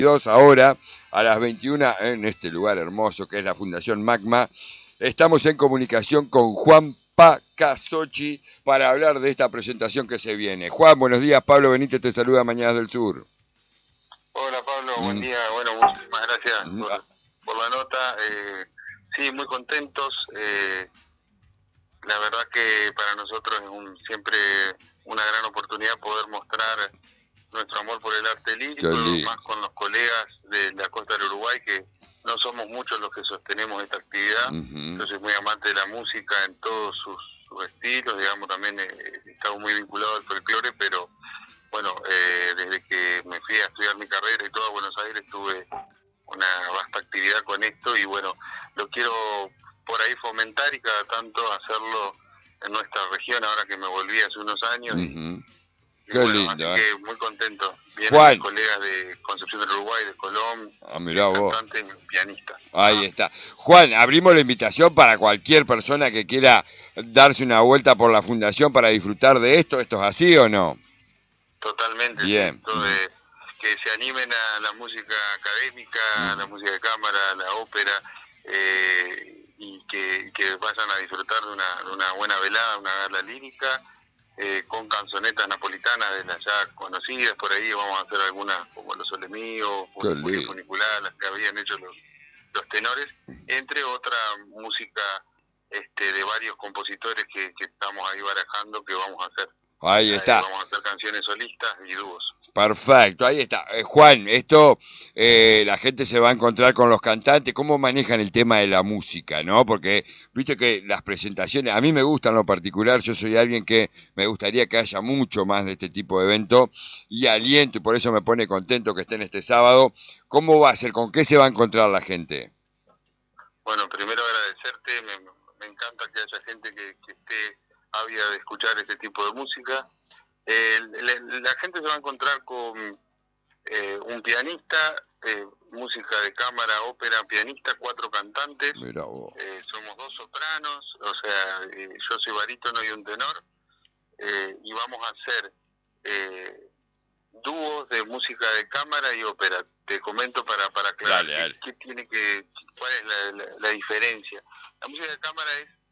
Ahora, a las 21, en este lugar hermoso que es la Fundación Magma, estamos en comunicación con Juan Pacasochi para hablar de esta presentación que se viene. Juan, buenos días. Pablo Benítez te saluda, Mañanas del Sur. Hola Pablo, buen día. Bueno, muchísimas gracias por la nota. Sí, muy contentos. La verdad que para nosotros es siempre una gran oportunidad poder mostrar nuestro amor por el arte lírico, más con los colegas de la costa del Uruguay, que no somos muchos los que sostenemos esta actividad. Yo soy muy amante de la música en todos sus estilos, digamos, también he estado muy vinculado al folclore, pero bueno, desde que me fui a estudiar mi carrera y todo a Buenos Aires tuve una vasta actividad con esto y bueno, lo quiero por ahí fomentar y cada tanto hacerlo en nuestra región ahora que me volví hace unos años. Qué bueno, lindo, así que muy contento. Vienen Juan. mis colegas de Concepción del Uruguay, de Colón, mirá vos. cantantes y pianistas. Ahí está. Juan, abrimos la invitación para cualquier persona que quiera darse una vuelta por la fundación para disfrutar de esto. ¿Esto es así o no? Totalmente. Bien. Que se animen a la música académica, a la música de cámara, a la ópera, y que vayan a disfrutar de una buena velada, una gala lírica, con canzonetas napolitanas de las ya conocidas. Por ahí vamos a hacer algunas como Los Soles Míos, Funicular, las que habían hecho los tenores, entre otra música de varios compositores que estamos ahí barajando, que vamos a hacer. Ahí está. Vamos a hacer canciones solistas y dúos. Perfecto, ahí está. Juan, esto la gente se va a encontrar con los cantantes. ¿Cómo manejan el tema de la música, no? Porque viste que las presentaciones, a mí me gustan en lo particular, yo soy alguien que me gustaría que haya mucho más de este tipo de evento y aliento, y por eso me pone contento que estén este sábado. ¿Cómo va a ser? ¿Con qué se va a encontrar la gente? Bueno, primero agradecerte, me encanta que haya gente que esté ávida de escuchar este tipo de música. La gente se va a encontrar con un pianista, música de cámara, ópera, pianista, 4 cantantes. Somos 2 sopranos, o sea, yo soy barítono y un tenor, y vamos a hacer dúos de música de cámara y ópera. Te comento para aclarar cuál es la diferencia. La música de cámara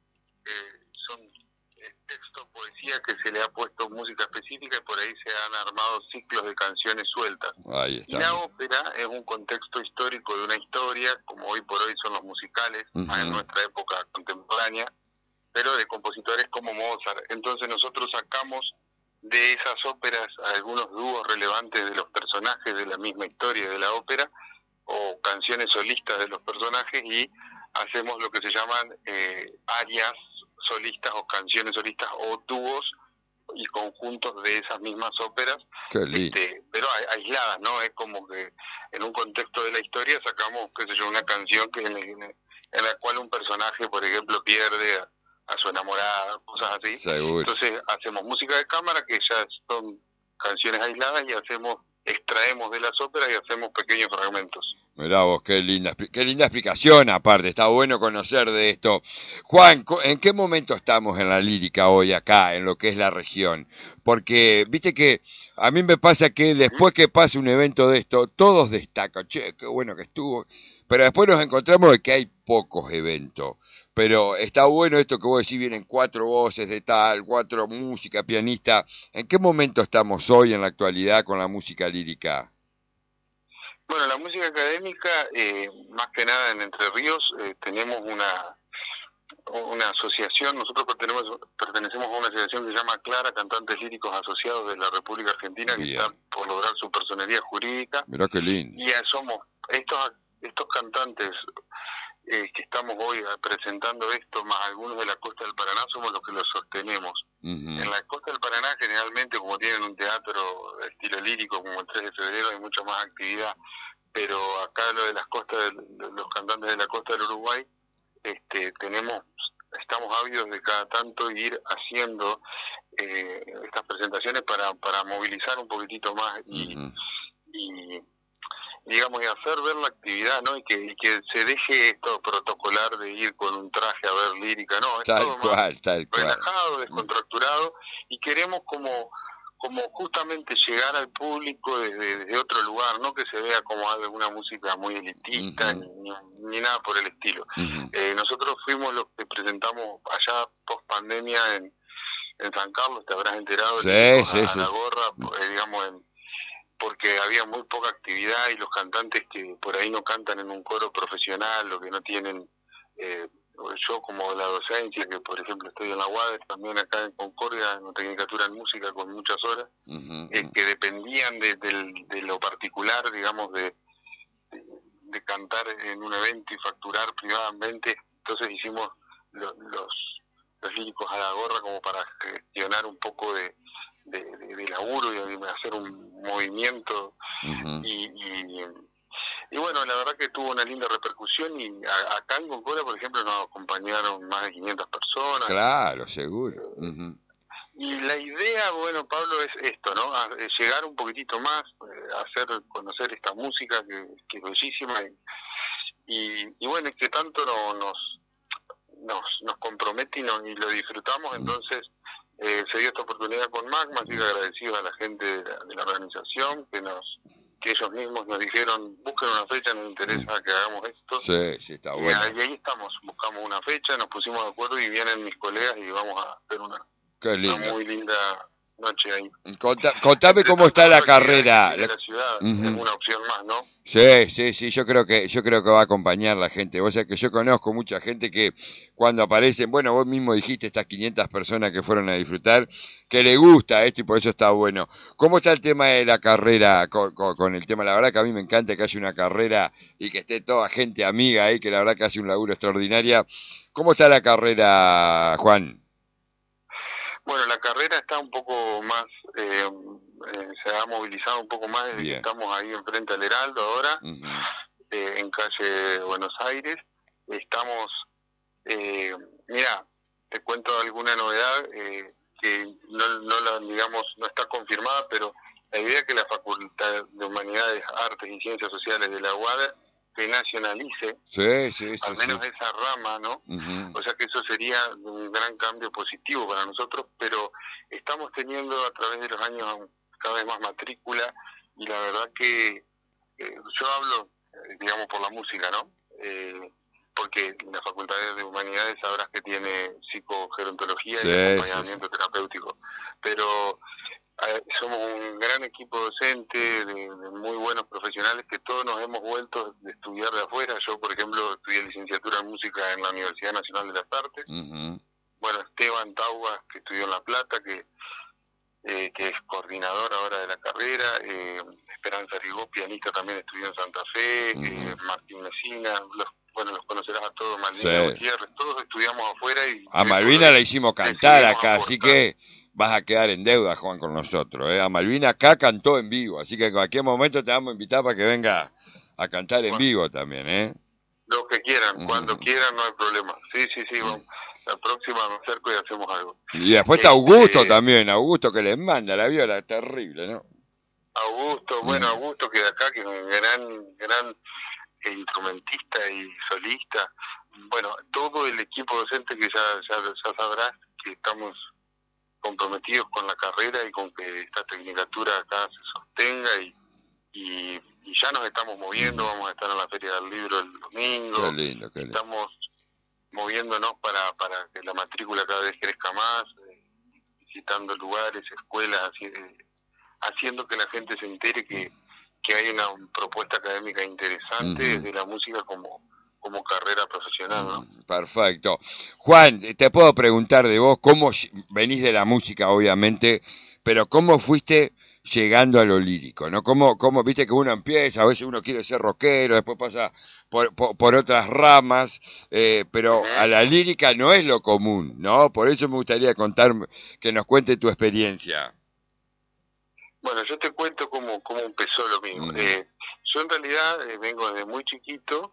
son texto, poesía que se le ha puesto música específica y por ahí se han armado ciclos de canciones sueltas. Y la ópera es un contexto histórico de una historia, como hoy por hoy son los musicales, más en nuestra época contemporánea, pero de compositores como Mozart. Entonces nosotros sacamos de esas óperas algunos dúos relevantes de los personajes de la misma historia de la ópera, o canciones solistas de los personajes, y hacemos lo que se llaman arias solistas o canciones solistas o dúos y conjuntos de esas mismas óperas, pero aisladas, ¿no? Es como que en un contexto de la historia sacamos, qué sé yo, una canción en la cual un personaje, por ejemplo, pierde a su enamorada, cosas así. Seguro. Entonces hacemos música de cámara, que ya son canciones aisladas, y extraemos de las óperas y hacemos pequeños fragmentos. Mirá vos, qué linda explicación, aparte, está bueno conocer de esto. Juan, ¿en qué momento estamos en la lírica hoy acá, en lo que es la región? Porque, viste que a mí me pasa que después que pasa un evento de esto, todos destacan, che, qué bueno que estuvo, pero después nos encontramos de que hay pocos eventos. Pero está bueno esto que vos decís, vienen 4 voces de tal, 4 música, pianista. ¿En qué momento estamos hoy en la actualidad con la música lírica? Bueno, la música académica, más que nada en Entre Ríos, tenemos una asociación. Nosotros pertenecemos a una asociación que se llama Clara, Cantantes Líricos Asociados de la República Argentina, que está por lograr su personería jurídica. Mirá qué lindo. Y somos estos cantantes que estamos hoy presentando esto, más algunos de la costa del Paraná, somos los que los sostenemos. En la costa del Paraná, generalmente, como tienen un teatro de estilo lírico, como el 3 de febrero, hay mucha más actividad, pero acá lo de las costas, los cantantes de la costa del Uruguay, estamos ávidos de cada tanto ir haciendo estas presentaciones para movilizar un poquitito más y digamos, y hacer ver la actividad, ¿no? Y que se deje esto protocolar de ir con un traje a ver lírica, ¿no? Es todo más relajado, descontracturado, y queremos como como justamente llegar al público desde otro lugar, no que se vea como alguna música muy elitista ni nada por el estilo. Nosotros fuimos los que presentamos allá post pandemia en San Carlos, te habrás enterado, a la gorra, digamos, porque había muy poca actividad y los cantantes que por ahí no cantan en un coro profesional o que no tienen, yo como la docencia, que por ejemplo estoy en la UADE, también acá en Concordia, en Tecnicatura en Música con muchas horas, que dependían de lo particular, digamos, de cantar en un evento y facturar privadamente. Entonces hicimos los líricos a la gorra como para gestionar un poco de laburo y hacer un movimiento y bueno, la verdad que tuvo una linda repercusión y acá en Concordia, por ejemplo, nos acompañaron más de 500 personas. Claro, seguro. Y la idea, bueno, Pablo, es esto, ¿no? Llegar un poquitito más, hacer conocer esta música que es bellísima y bueno, es que tanto nos compromete y lo disfrutamos, entonces se dio esta oportunidad con Magma, así que agradecido a la gente de la organización que ellos mismos nos dijeron, busquen una fecha, nos interesa que hagamos esto. Sí, está bueno. Y ahí estamos, buscamos una fecha, nos pusimos de acuerdo y vienen mis colegas y vamos a hacer una muy linda noche ahí. Contame cómo está la carrera. De la ciudad, es una opción más, ¿no? Sí, yo creo que va a acompañar la gente. Vos sabés que yo conozco mucha gente que cuando aparecen, bueno, vos mismo dijiste estas 500 personas que fueron a disfrutar, que le gusta esto y por eso está bueno. ¿Cómo está el tema de la carrera con el tema? La verdad que a mí me encanta que haya una carrera y que esté toda gente amiga ahí, que la verdad que hace un laburo extraordinario. ¿Cómo está la carrera, Juan? Bueno, la carrera está un poco más, se ha movilizado un poco más desde que estamos ahí enfrente al Heraldo ahora, en calle Buenos Aires. Estamos, mira, te cuento alguna novedad que no está confirmada, pero la idea es que la Facultad de Humanidades, Artes y Ciencias Sociales de la UADE se nacionalice, al menos esa rama, ¿no? O sea que eso sería un gran cambio positivo para nosotros, pero estamos teniendo a través de los años cada vez más matrícula y la verdad que yo hablo, digamos, por la música, ¿no? Porque la Facultad de Humanidades sabrás que tiene psicogerontología y acompañamiento terapéutico, pero somos un gran equipo docente de muy buenos profesionales que todos nos hemos vuelto de estudiar de afuera. Yo, por ejemplo, estudié licenciatura en música en la Universidad Nacional de las Artes. Bueno, Esteban Taugas, que estudió en La Plata, que es coordinador ahora de la carrera. Esperanza Rigó, pianista, también estudió en Santa Fe. Martín Messina, los conocerás a todos, Malvina Gutiérrez, todos estudiamos afuera. A Malvina la hicimos cantar acá, así que vas a quedar en deuda, Juan, con nosotros. A Malvina acá cantó en vivo, así que en cualquier momento te vamos a invitar para que venga a cantar en vivo también, Los que quieran, cuando quieran, no hay problema. Sí, vamos. La próxima me acerco y hacemos algo. Y después está Augusto también, Augusto que les manda la viola, terrible, ¿no? Augusto que de acá, que es un gran instrumentista y solista. Bueno, todo el equipo docente que ya sabrás que estamos comprometidos con la carrera y con que esta tecnicatura acá se sostenga y ya nos estamos moviendo. Vamos a estar en la Feria del Libro el domingo. Qué lindo. Estamos moviéndonos para que la matrícula cada vez crezca más, visitando lugares, escuelas, haciendo que la gente se entere que hay una propuesta académica interesante de la música como carrera profesional, ¿no? Perfecto. Juan, te puedo preguntar de vos, cómo venís de la música, obviamente, pero cómo fuiste llegando a lo lírico, ¿no? ¿Cómo viste que uno empieza, a veces uno quiere ser rockero, después pasa por otras ramas, pero a la lírica no es lo común, ¿no? Por eso me gustaría que nos cuente tu experiencia. Bueno, yo te cuento cómo empezó lo mismo. Yo en realidad vengo desde muy chiquito,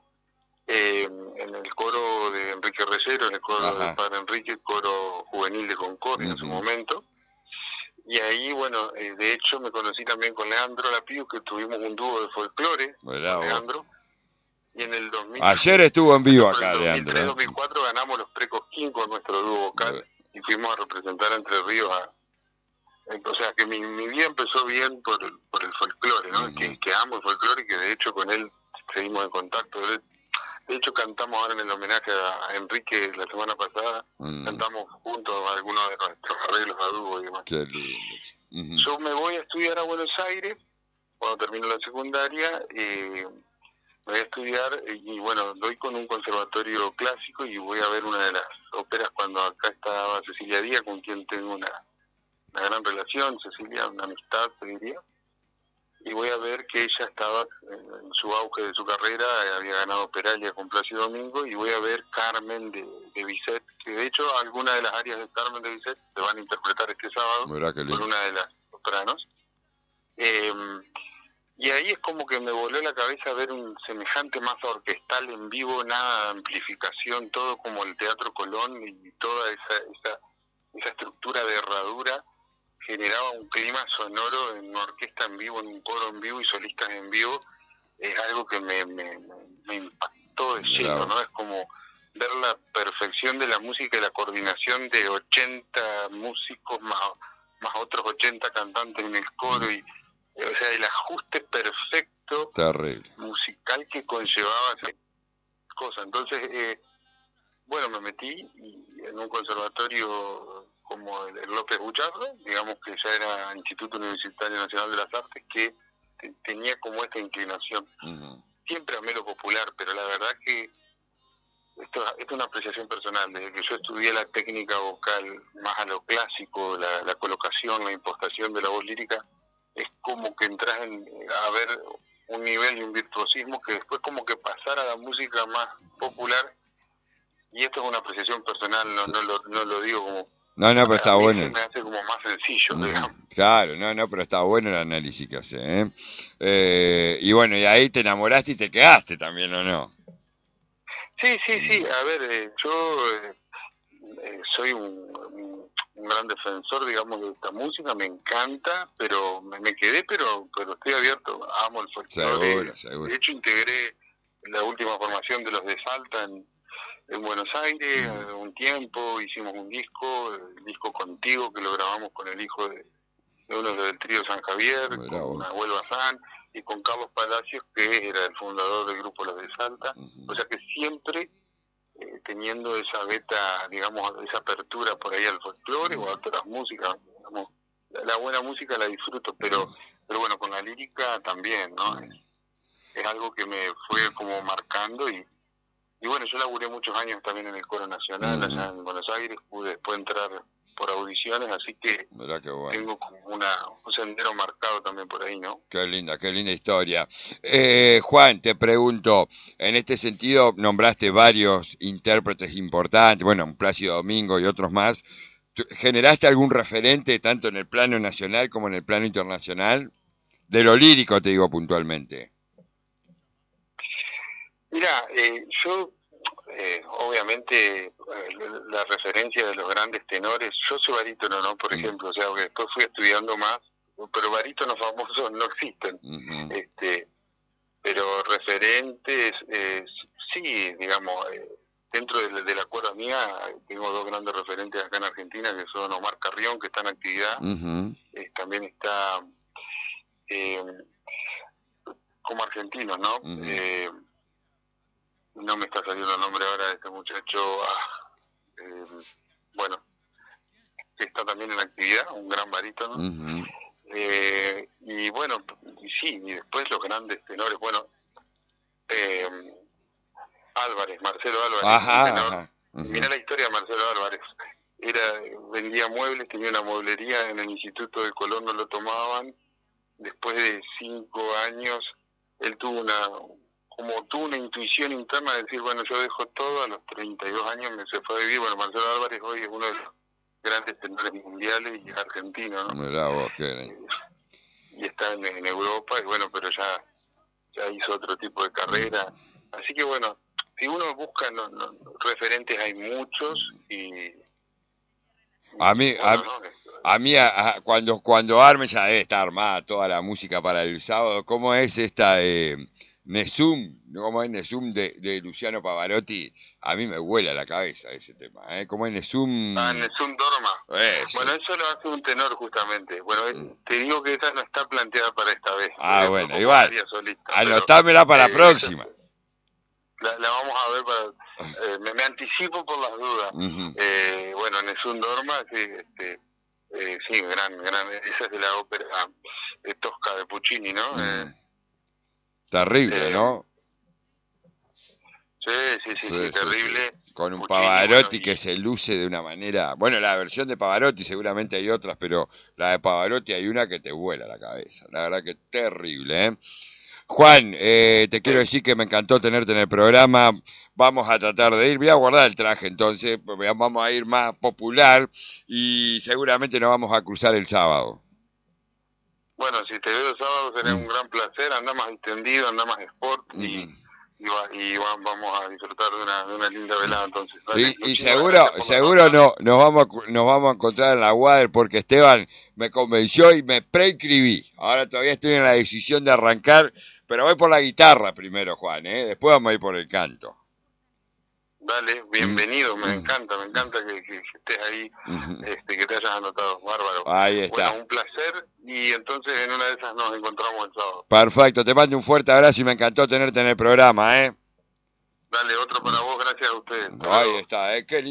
en el coro de Enrique Reyero, en el coro del padre Enrique, el coro juvenil de Concordia en su momento. Y ahí, bueno, de hecho me conocí también con Leandro Lapiu, que tuvimos un dúo de folclore con Leandro. Y en el 2000, ayer estuvo en vivo acá, Leandro. En el 2003-2004 ganamos los Precosquín con nuestro dúo vocal y fuimos a representar a Entre Ríos O sea, que mi vida empezó bien por el folclore, ¿no? Que amo el folclore y que de hecho con él seguimos en contacto. De hecho, cantamos ahora en el homenaje a Enrique la semana pasada, cantamos juntos algunos de nuestros arreglos a dúo y demás. Qué lindo. Yo me voy a estudiar a Buenos Aires, cuando termino la secundaria, me voy a estudiar y bueno, doy con un conservatorio clásico y voy a ver una de las óperas cuando acá estaba Cecilia Díaz, con quien tengo una gran relación, Cecilia, una amistad, te diría. Y voy a ver que ella estaba en su auge de su carrera, había ganado Peralia con Plácido Domingo, y voy a ver Carmen de Bizet, que de hecho algunas de las áreas de Carmen de Bizet se van a interpretar este sábado por una de las sopranos. Y ahí es como que me voló la cabeza ver un semejante masa orquestal en vivo, nada de amplificación, todo como el Teatro Colón y toda esa estructura de herradura generaba un clima sonoro en una orquesta en vivo, en un coro en vivo y solistas en vivo. Es algo que me impactó de lleno, ¿no? Es como ver la perfección de la música y la coordinación de 80 músicos más otros 80 cantantes en el coro, y o sea, el ajuste perfecto musical que conllevaba esa cosa. Entonces, bueno, me metí en un conservatorio como el López Buchardo, digamos que ya era Instituto Universitario Nacional de las Artes, que tenía como esta inclinación. Siempre amé lo popular, pero la verdad que esto es una apreciación personal. Desde que yo estudié la técnica vocal más a lo clásico, la colocación, la impostación de la voz lírica, es como que entras a ver un nivel y un virtuosismo que después como que pasar a la música más popular. Y esto es una apreciación personal, no lo digo como... No, pero está bueno. Se me hace como más sencillo, digamos. Claro, pero está bueno el análisis que hace, y bueno, y ahí te enamoraste y te quedaste también, ¿o no? Sí, a ver, yo soy un gran defensor, digamos, de esta música, me encanta, pero me quedé, pero estoy abierto, amo el folclore. Seguro. De hecho, integré la última formación de los de Salta en Buenos Aires, un tiempo, hicimos un disco, el disco Contigo, que lo grabamos con el hijo de uno del trío San Javier, con Nahuel Bazán, y con Carlos Palacios, que era el fundador del grupo Los de Salta. O sea que siempre teniendo esa beta, digamos, esa apertura por ahí al folclore o a otras músicas, digamos. La buena música la disfruto, pero bueno, con la lírica también, ¿no? Es algo que me fue como marcando y bueno, yo laburé muchos años también en el Coro Nacional, allá en Buenos Aires, pude después entrar por audiciones, así que tengo como un sendero marcado también por ahí, ¿no? Qué linda historia. Juan, te pregunto, en este sentido nombraste varios intérpretes importantes, bueno, Plácido Domingo y otros más. ¿Generaste algún referente tanto en el plano nacional como en el plano internacional? De lo lírico te digo puntualmente. Mira, yo obviamente la referencia de los grandes tenores, yo soy barítono, ¿no? Por ejemplo, o sea, que después fui estudiando más, pero barítonos famosos no existen. Pero referentes, sí, digamos, dentro de la cuerda mía tengo dos grandes referentes acá en Argentina, que son Omar Carrión, que está en actividad, también está como argentinos, ¿no? No me está saliendo el nombre ahora de este muchacho, bueno, que está también en actividad, un gran barítono. Y bueno, sí, y después los grandes tenores, bueno, Marcelo Álvarez, Mirá la historia de Marcelo Álvarez. Vendía muebles, tenía una mueblería en el Instituto del Colón, no lo tomaban. Después de 5 años, él tuvo una intuición interna de decir, bueno, yo dejo todo, a los 32 años se fue a vivir. Bueno, Marcelo Álvarez hoy es uno de los grandes tenores mundiales y es argentino, ¿no? Mirá vos, y está en Europa, y bueno, pero ya hizo otro tipo de carrera. Así que bueno, si uno busca referentes hay muchos y... A mí cuando arme ya debe estar armada toda la música para el sábado. ¿Cómo es esta Nesum, como es Nesum de Luciano Pavarotti, a mí me vuela la cabeza ese tema, como es Nesum. Nessun Dorma. Eso. Bueno, eso lo hace un tenor justamente. Bueno, te digo que esa no está planteada para esta vez. Bueno, igual, anotámela para la próxima. La vamos a ver para... me anticipo por las dudas. Bueno, Nessun Dorma, sí, sí, gran, esa es de la ópera Tosca de Puccini, ¿no? Terrible, ¿no? Sí, terrible. Sí. Con un Puccini, Pavarotti que se luce de una manera... Bueno, la versión de Pavarotti seguramente hay otras, pero la de Pavarotti hay una que te vuela la cabeza. La verdad que terrible, ¿eh? Juan, te quiero decir que me encantó tenerte en el programa. Vamos a tratar de ir, voy a guardar el traje entonces, vamos a ir más popular y seguramente nos vamos a cruzar el sábado. Bueno, si te veo el sábado será un gran placer, anda más extendido, anda más sport y vamos a disfrutar de una linda velada entonces. Sí, y seguro nos vamos a encontrar en la Wader porque Esteban me convenció y me preinscribí. Ahora todavía estoy en la decisión de arrancar, pero voy por la guitarra primero, Juan, después vamos a ir por el canto. Dale, bienvenido, me encanta que estés ahí, que te hayas anotado, bárbaro. Ahí está. Bueno, un placer y entonces en una de esas nos encontramos el sábado. Perfecto, te mando un fuerte abrazo y me encantó tenerte en el programa, Dale, otro para vos, gracias a ustedes. Ahí está, qué